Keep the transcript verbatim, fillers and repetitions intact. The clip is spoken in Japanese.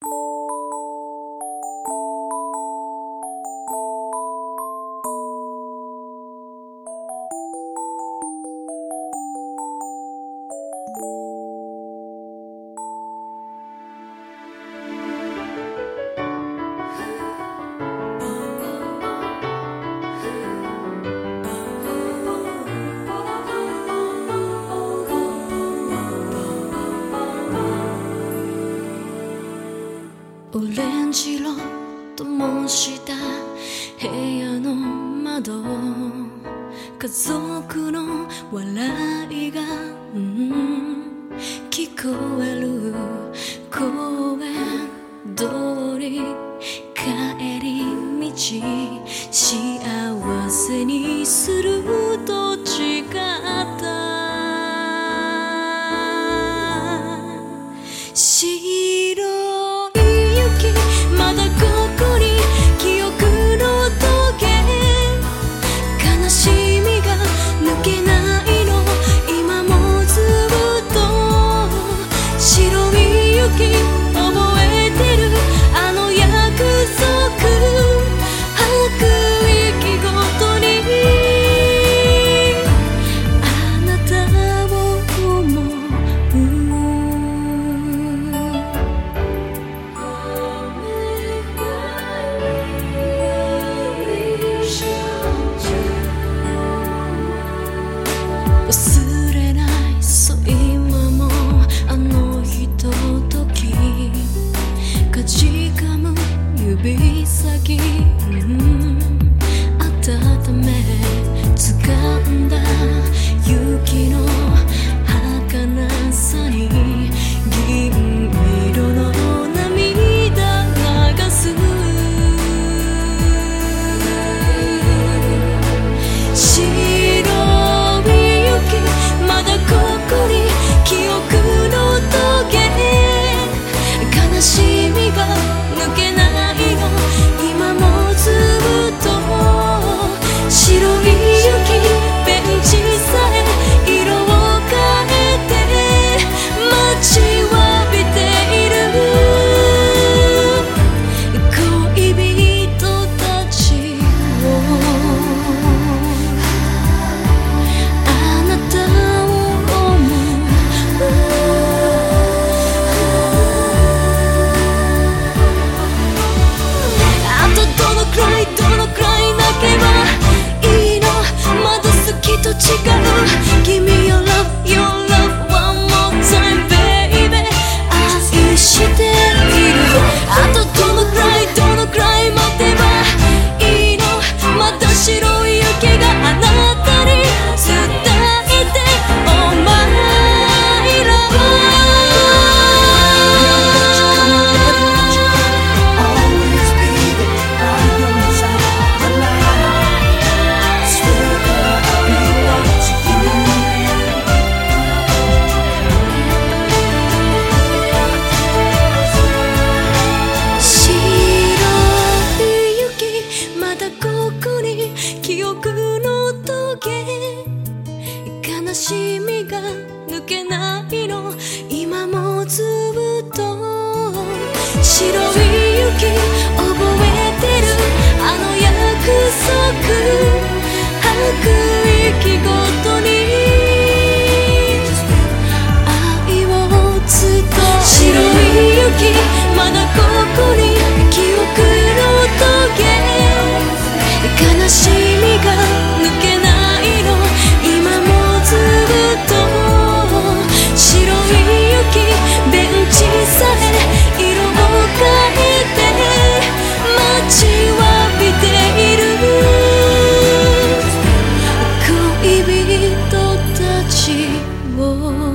オレンジ色と模した部屋の窓、家族の笑いが、うん、聞こえる公園通り帰り道、幸せにすると誓った白い雪、まだここに記憶の棘、悲しみが抜けないの今もずっと、白い雪覚えてるあの約束、吐く息ごとにあなたを思う。忘れないそう今もあのひととき、かじかむ指先、うん、温め掴んだ雪の儚さに銀色の涙流す。悲しみが抜けないの今もずっと、白い雪覚えてるあの約束、吐く息ごとに愛を伝え、白い雪まだここに記憶の棘、悲しみが抜けないの今もずっと、白い雪ベンチさえ色を変えて待ちわびている恋人たちを